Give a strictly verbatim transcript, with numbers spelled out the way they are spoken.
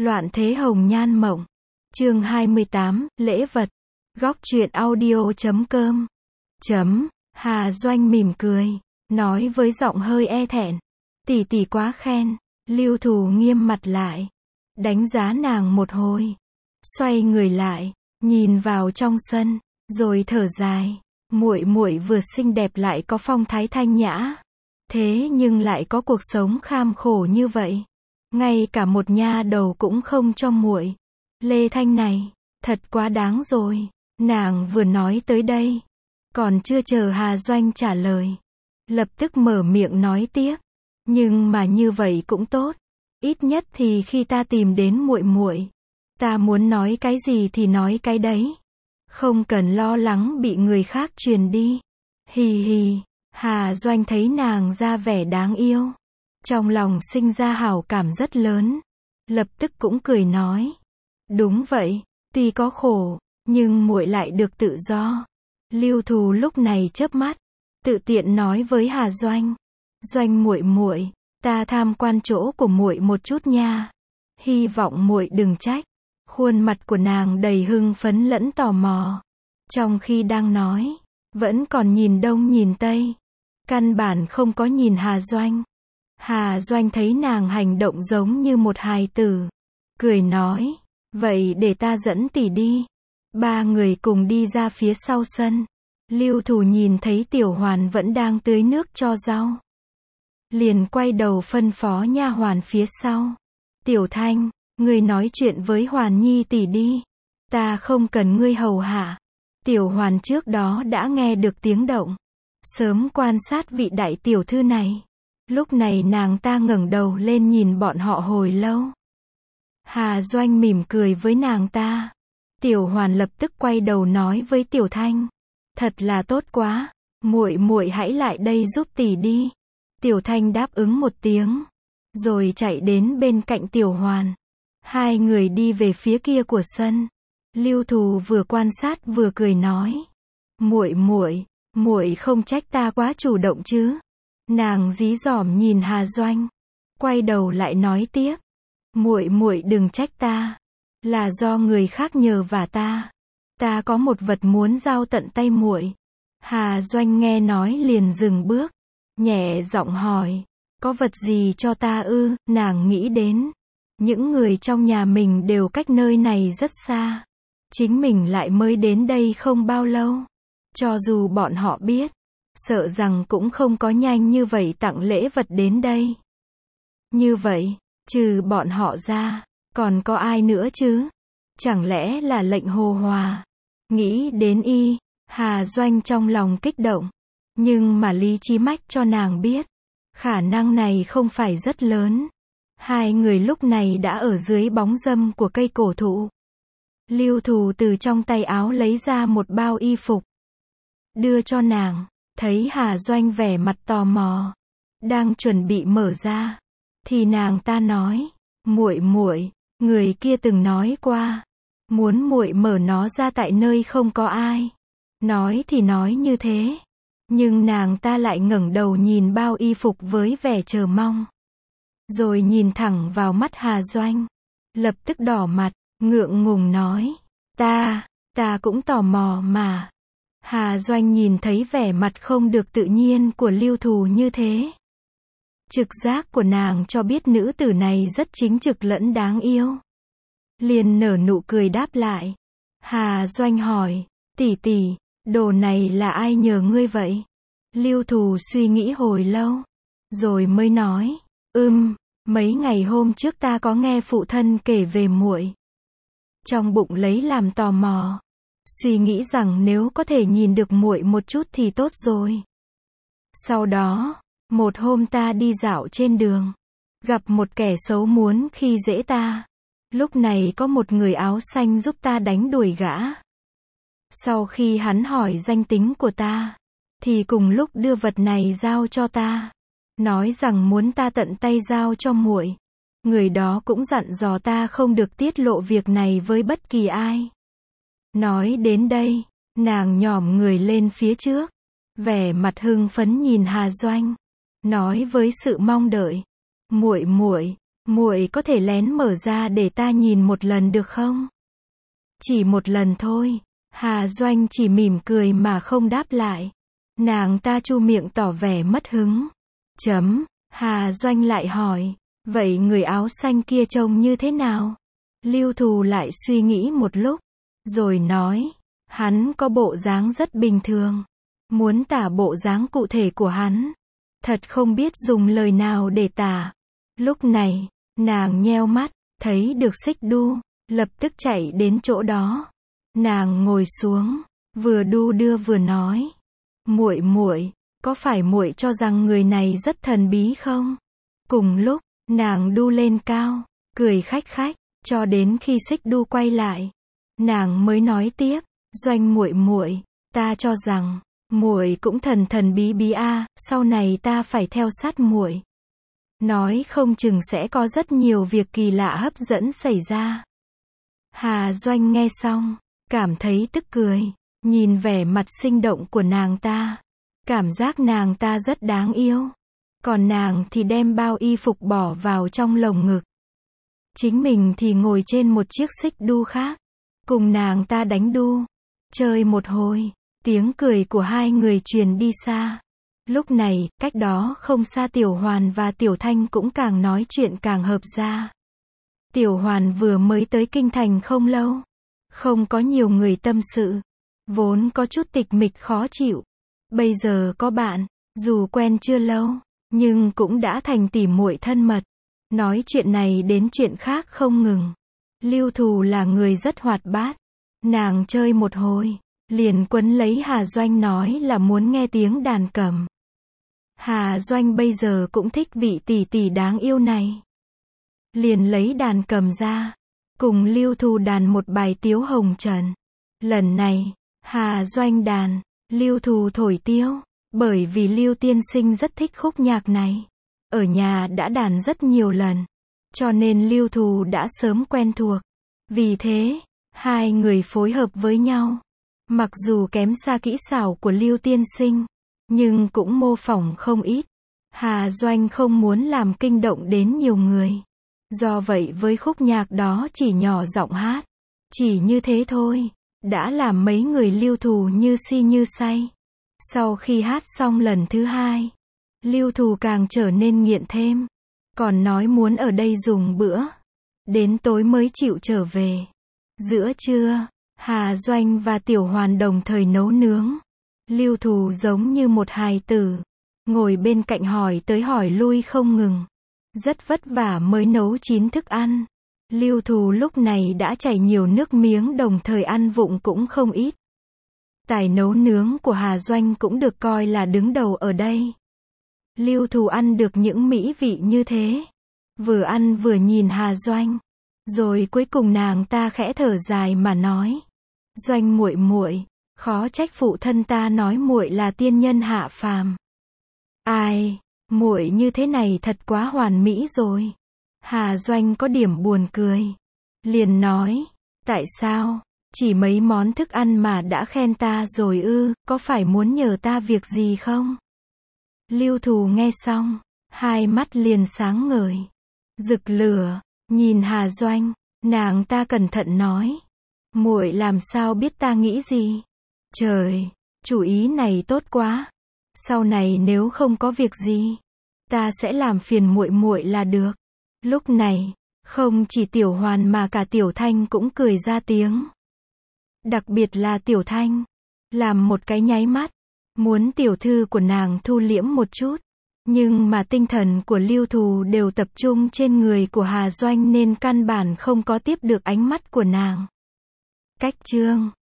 Loạn thế hồng nhan mộng. Chương hai mươi tám, lễ vật. Góc truyện audio chấm com. Chấm. Hà Doanh mỉm cười, nói với giọng hơi e thẹn. Tỷ tỷ quá khen. Lưu Thù nghiêm mặt lại, đánh giá nàng một hồi, xoay người lại, nhìn vào trong sân, rồi thở dài. Muội muội vừa xinh đẹp lại có phong thái thanh nhã, thế nhưng lại có cuộc sống kham khổ như vậy, ngay cả một nha đầu cũng không cho muội. Lê Thanh này, thật quá đáng rồi. Nàng vừa nói tới đây, còn chưa chờ Hà Doanh trả lời, lập tức mở miệng nói tiếp. Nhưng mà như vậy cũng tốt, ít nhất thì khi ta tìm đến muội muội, ta muốn nói cái gì thì nói cái đấy, không cần lo lắng bị người khác truyền đi. Hì hì. Hà Doanh thấy nàng ra vẻ đáng yêu, trong lòng sinh ra hảo cảm rất lớn, lập tức cũng cười nói. Đúng vậy, tuy có khổ, nhưng muội lại được tự do. Lưu Thù lúc này chớp mắt, tự tiện nói với Hà Doanh. Doanh muội muội, ta tham quan chỗ của muội một chút nha. Hy vọng muội đừng trách. Khuôn mặt của nàng đầy hưng phấn lẫn tò mò. Trong khi đang nói, vẫn còn nhìn đông nhìn tây, căn bản không có nhìn Hà Doanh. Hà Doanh thấy nàng hành động giống như một hài tử, cười nói, vậy để ta dẫn tỷ đi. Ba người cùng đi ra phía sau sân. Lưu Thù nhìn thấy Tiểu Hoàn vẫn đang tưới nước cho rau, liền quay đầu phân phó nha hoàn phía sau. Tiểu Thanh, ngươi nói chuyện với Hoàn Nhi tỷ đi, ta không cần ngươi hầu hạ. Tiểu Hoàn trước đó đã nghe được tiếng động, sớm quan sát vị đại tiểu thư này. Lúc này nàng ta ngẩng đầu lên nhìn bọn họ hồi lâu. Hà Doanh mỉm cười với nàng ta. Tiểu Hoàn lập tức quay đầu nói với Tiểu Thanh, thật là tốt quá, muội muội hãy lại đây giúp tỷ đi. Tiểu Thanh đáp ứng một tiếng, rồi chạy đến bên cạnh Tiểu Hoàn. Hai người đi về phía kia của sân. Lưu Thù vừa quan sát vừa cười nói, muội muội, muội không trách ta quá chủ động chứ? Nàng dí dỏm nhìn Hà Doanh, quay đầu lại nói tiếp, muội muội đừng trách ta, là do người khác nhờ vả ta. Ta có một vật muốn giao tận tay muội. Hà Doanh nghe nói liền dừng bước, nhẹ giọng hỏi, có vật gì cho ta ư? Nàng nghĩ đến, những người trong nhà mình đều cách nơi này rất xa, chính mình lại mới đến đây không bao lâu. Cho dù bọn họ biết, sợ rằng cũng không có nhanh như vậy tặng lễ vật đến đây. Như vậy, trừ bọn họ ra, còn có ai nữa chứ? Chẳng lẽ là lệnh Hồ Hòa? Nghĩ đến y, Hà Doanh trong lòng kích động, nhưng mà lý trí mách cho nàng biết, khả năng này không phải rất lớn. Hai người lúc này đã ở dưới bóng râm của cây cổ thụ. Lưu Thù từ trong tay áo lấy ra một bao y phục, đưa cho nàng. Thấy Hà Doanh vẻ mặt tò mò, đang chuẩn bị mở ra, thì nàng ta nói, muội muội, người kia từng nói qua, muốn muội mở nó ra tại nơi không có ai. Nói thì nói như thế, nhưng nàng ta lại ngẩng đầu nhìn bao y phục với vẻ chờ mong, rồi nhìn thẳng vào mắt Hà Doanh, lập tức đỏ mặt, ngượng ngùng nói, ta, ta cũng tò mò mà. Hà Doanh nhìn thấy vẻ mặt không được tự nhiên của Lưu Thù như thế. Trực giác của nàng cho biết nữ tử này rất chính trực lẫn đáng yêu. Liền nở nụ cười đáp lại. Hà Doanh hỏi, tỷ tỷ, đồ này là ai nhờ ngươi vậy? Lưu Thù suy nghĩ hồi lâu, rồi mới nói, ừm, mấy ngày hôm trước ta có nghe phụ thân kể về muội. Trong bụng lấy làm tò mò, suy nghĩ rằng nếu có thể nhìn được muội một chút thì tốt rồi. Sau đó, một hôm ta đi dạo trên đường, gặp một kẻ xấu muốn khi dễ ta. Lúc này có một người áo xanh giúp ta đánh đuổi gã. Sau khi hắn hỏi danh tính của ta, thì cùng lúc đưa vật này giao cho ta, nói rằng muốn ta tận tay giao cho muội. Người đó cũng dặn dò ta không được tiết lộ việc này với bất kỳ ai. Nói đến đây, nàng nhỏm người lên phía trước, vẻ mặt hưng phấn nhìn Hà Doanh, nói với sự mong đợi, muội muội, muội có thể lén mở ra để ta nhìn một lần được không? Chỉ một lần thôi. Hà Doanh chỉ mỉm cười mà không đáp lại. Nàng ta chu miệng tỏ vẻ mất hứng. Chấm, Hà Doanh lại hỏi, vậy người áo xanh kia trông như thế nào? Lưu Thù lại suy nghĩ một lúc, rồi nói, hắn có bộ dáng rất bình thường. Muốn tả bộ dáng cụ thể của hắn, thật không biết dùng lời nào để tả. Lúc này, nàng nheo mắt, thấy được Xích Đu, lập tức chạy đến chỗ đó. Nàng ngồi xuống, vừa đu đưa vừa nói, muội muội, có phải muội cho rằng người này rất thần bí không? Cùng lúc, nàng đu lên cao, cười khách khách, cho đến khi Xích Đu quay lại, nàng mới nói tiếp, Doanh muội muội, ta cho rằng muội cũng thần thần bí bí a, sau này ta phải theo sát muội. Nói không chừng sẽ có rất nhiều việc kỳ lạ hấp dẫn xảy ra. Hà Doanh nghe xong, cảm thấy tức cười, nhìn vẻ mặt sinh động của nàng ta, cảm giác nàng ta rất đáng yêu. Còn nàng thì đem bao y phục bỏ vào trong lồng ngực. Chính mình thì ngồi trên một chiếc xích đu khác, cùng nàng ta đánh đu. Chơi một hồi, tiếng cười của hai người truyền đi xa. Lúc này, cách đó không xa Tiểu Hoàn và Tiểu Thanh cũng càng nói chuyện càng hợp ra. Tiểu Hoàn vừa mới tới kinh thành không lâu, không có nhiều người tâm sự, vốn có chút tịch mịch khó chịu. Bây giờ có bạn, dù quen chưa lâu, nhưng cũng đã thành tỉ muội thân mật, nói chuyện này đến chuyện khác không ngừng. Lưu Thù là người rất hoạt bát, nàng chơi một hồi, liền quấn lấy Hà Doanh nói là muốn nghe tiếng đàn cầm. Hà Doanh bây giờ cũng thích vị tỷ tỷ đáng yêu này, liền lấy đàn cầm ra, cùng Lưu Thù đàn một bài Tiếu Hồng Trần. Lần này, Hà Doanh đàn, Lưu Thù thổi tiêu, bởi vì Lưu tiên sinh rất thích khúc nhạc này, ở nhà đã đàn rất nhiều lần, cho nên Lưu Thù đã sớm quen thuộc. Vì thế, hai người phối hợp với nhau, mặc dù kém xa kỹ xảo của Lưu tiên sinh, nhưng cũng mô phỏng không ít. Hà Doanh không muốn làm kinh động đến nhiều người, do vậy với khúc nhạc đó chỉ nhỏ giọng hát, chỉ như thế thôi, đã làm mấy người Lưu Thù như si như say. Sau khi hát xong lần thứ hai, Lưu Thù càng trở nên nghiện thêm, còn nói muốn ở đây dùng bữa, đến tối mới chịu trở về. Giữa trưa, Hà Doanh và Tiểu Hoàn đồng thời nấu nướng. Lưu Thù giống như một hài tử, ngồi bên cạnh hỏi tới hỏi lui không ngừng. Rất vất vả mới nấu chín thức ăn. Lưu Thù lúc này đã chảy nhiều nước miếng, đồng thời ăn vụng cũng không ít. Tài nấu nướng của Hà Doanh cũng được coi là đứng đầu ở đây. Lưu Thù ăn được những mỹ vị như thế, vừa ăn vừa nhìn Hà Doanh, rồi cuối cùng nàng ta khẽ thở dài mà nói: Doanh muội muội, khó trách phụ thân ta nói muội là tiên nhân hạ phàm. Ai, muội như thế này thật quá hoàn mỹ rồi. Hà Doanh có điểm buồn cười, liền nói: Tại sao? Chỉ mấy món thức ăn mà đã khen ta rồi ư, có phải muốn nhờ ta việc gì không? Lưu Thù nghe xong, hai mắt liền sáng ngời, rực lửa, nhìn Hà Doanh, nàng ta cẩn thận nói: Muội làm sao biết ta nghĩ gì? Trời, chủ ý này tốt quá. Sau này nếu không có việc gì, ta sẽ làm phiền muội muội là được. Lúc này, không chỉ Tiểu Hoàn mà cả Tiểu Thanh cũng cười ra tiếng. Đặc biệt là Tiểu Thanh, làm một cái nháy mắt, muốn tiểu thư của nàng thu liễm một chút. Nhưng mà tinh thần của Lưu Thù đều tập trung trên người của Hà Doanh nên căn bản không có tiếp được ánh mắt của nàng. Cách chương